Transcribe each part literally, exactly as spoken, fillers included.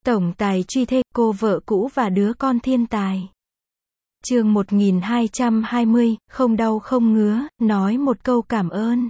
Tổng tài truy thê, cô vợ cũ và đứa con thiên tài. Chương một nghìn hai trăm hai mươi, không đau không ngứa, nói một câu cảm ơn.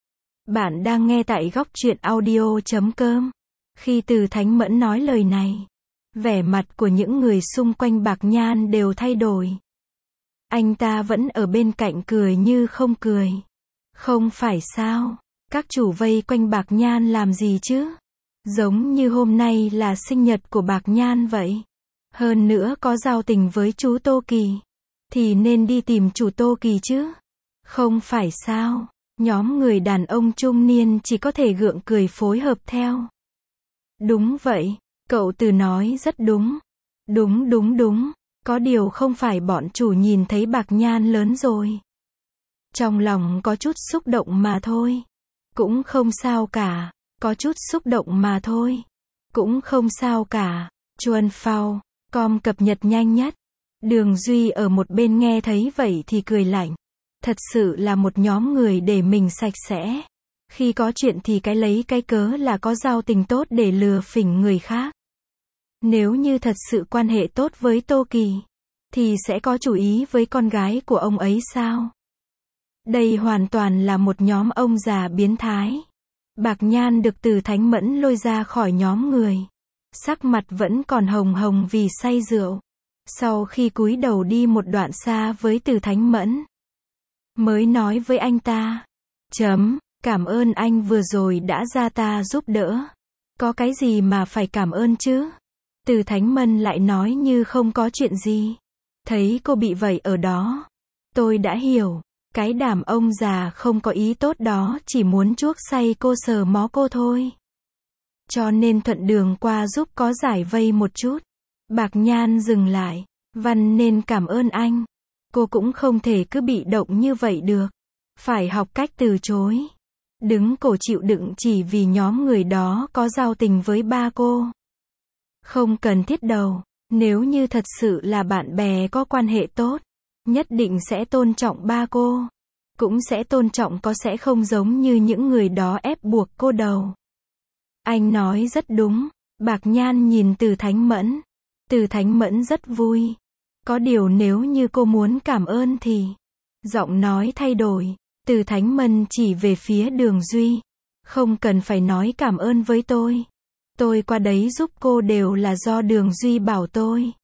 Bạn đang nghe tại góc truyện audio chấm com. Khi Từ Thánh Mẫn nói lời này, vẻ mặt của những người xung quanh Bạc Nhan đều thay đổi. Anh ta vẫn ở bên cạnh cười như không cười. Không phải sao? Các chủ vây quanh Bạc Nhan làm gì chứ? Giống như hôm nay là sinh nhật của Bạc Nhan vậy. Hơn nữa có giao tình với chú Tô Kỳ, thì nên đi tìm chủ Tô Kỳ chứ. Không phải sao? Nhóm người đàn ông trung niên chỉ có thể gượng cười phối hợp theo. Đúng vậy, cậu Từ nói rất đúng. Đúng đúng đúng, có điều không phải bọn chủ nhìn thấy Bạc Nhan lớn rồi. Trong lòng có chút xúc động mà thôi. Cũng không sao cả, có chút xúc động mà thôi. Cũng không sao cả. Chuan Phao, com cập nhật nhanh nhất. Đường Duy ở một bên nghe thấy vậy thì cười lạnh. Thật sự là một nhóm người để mình sạch sẽ. Khi có chuyện thì cái lấy cái cớ là có giao tình tốt để lừa phỉnh người khác. Nếu như thật sự quan hệ tốt với Tô Kỳ, thì sẽ có chủ ý với con gái của ông ấy sao? Đây hoàn toàn là một nhóm ông già biến thái. Bạc Nhan được Từ Thánh Mẫn lôi ra khỏi nhóm người. Sắc mặt vẫn còn hồng hồng vì say rượu. Sau khi cúi đầu đi một đoạn xa với Từ Thánh Mẫn, mới nói với anh ta. Chấm, cảm ơn anh vừa rồi đã ra ta giúp đỡ. Có cái gì mà phải cảm ơn chứ? Từ Thánh Mẫn lại nói như không có chuyện gì. Thấy cô bị vậy ở đó, tôi đã hiểu. Cái đàm ông già không có ý tốt đó chỉ muốn chuốc say cô sờ mó cô thôi. Cho nên thuận đường qua giúp có giải vây một chút. Bạc Nhan dừng lại. Văn nên cảm ơn anh. Cô cũng không thể cứ bị động như vậy được. Phải học cách từ chối. Đứng cổ chịu đựng chỉ vì nhóm người đó có giao tình với ba cô. Không cần thiết đâu. Nếu như thật sự là bạn bè có quan hệ tốt, nhất định sẽ tôn trọng ba cô. Cũng sẽ tôn trọng có sẽ không giống như những người đó ép buộc cô đầu. Anh nói rất đúng. Bạc Nhan nhìn Từ Thánh Mẫn. Từ Thánh Mẫn rất vui. Có điều nếu như cô muốn cảm ơn thì... Giọng nói thay đổi. Từ Thánh Mẫn chỉ về phía Đường Duy. Không cần phải nói cảm ơn với tôi. Tôi qua đấy giúp cô đều là do Đường Duy bảo tôi.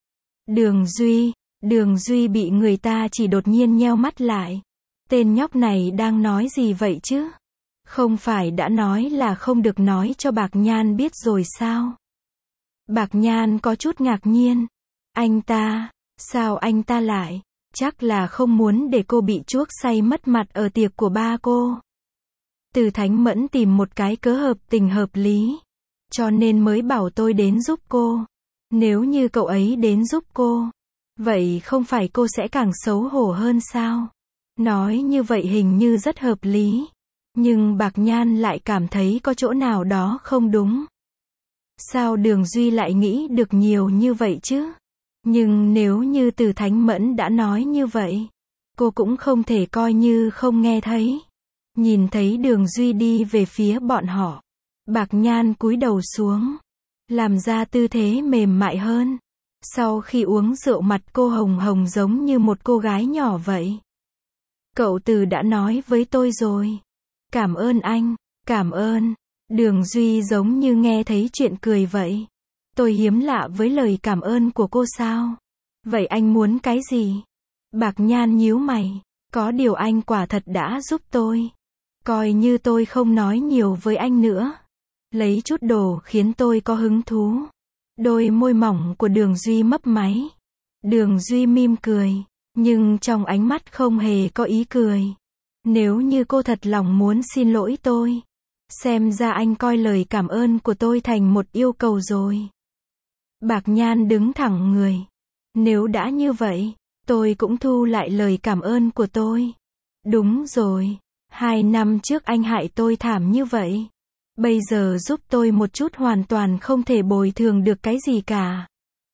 Đường Duy... Đường Duy bị người ta chỉ đột nhiên nheo mắt lại. Tên nhóc này đang nói gì vậy chứ? Không phải đã nói là không được nói cho Bạc Nhan biết rồi sao? Bạc Nhan có chút ngạc nhiên. Anh ta, sao anh ta lại? Chắc là không muốn để cô bị chuốc say mất mặt ở tiệc của ba cô. Từ Thánh Mẫn tìm một cái cớ hợp tình hợp lý. Cho nên mới bảo tôi đến giúp cô. Nếu như cậu ấy đến giúp cô, vậy không phải cô sẽ càng xấu hổ hơn sao? Nói như vậy hình như rất hợp lý. Nhưng Bạc Nhan lại cảm thấy có chỗ nào đó không đúng. Sao Đường Duy lại nghĩ được nhiều như vậy chứ? Nhưng nếu như Từ Thánh Mẫn đã nói như vậy, cô cũng không thể coi như không nghe thấy. Nhìn thấy Đường Duy đi về phía bọn họ, Bạc Nhan cúi đầu xuống, làm ra tư thế mềm mại hơn. Sau khi uống rượu mặt cô hồng hồng giống như một cô gái nhỏ vậy. Cậu Từ đã nói với tôi rồi. Cảm ơn anh, cảm ơn. Đường Duy giống như nghe thấy chuyện cười vậy. Tôi hiếm lạ với lời cảm ơn của cô sao? Vậy anh muốn cái gì? Bạc Nhan nhíu mày. Có điều anh quả thật đã giúp tôi. Coi như tôi không nói nhiều với anh nữa. Lấy chút đồ khiến tôi có hứng thú. Đôi môi mỏng của Đường Duy mấp máy. Đường Duy mỉm cười, nhưng trong ánh mắt không hề có ý cười. Nếu như cô thật lòng muốn xin lỗi tôi, xem ra anh coi lời cảm ơn của tôi thành một yêu cầu rồi. Bạc Nhan đứng thẳng người. Nếu đã như vậy, tôi cũng thu lại lời cảm ơn của tôi. Đúng rồi, hai năm trước anh hại tôi thảm như vậy. Bây giờ giúp tôi một chút hoàn toàn không thể bồi thường được cái gì cả.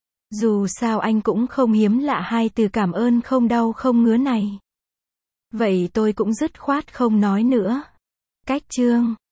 Dù sao anh cũng không hiếm lạ hai từ cảm ơn không đau không ngứa này. Vậy tôi cũng dứt khoát không nói nữa. Cách chương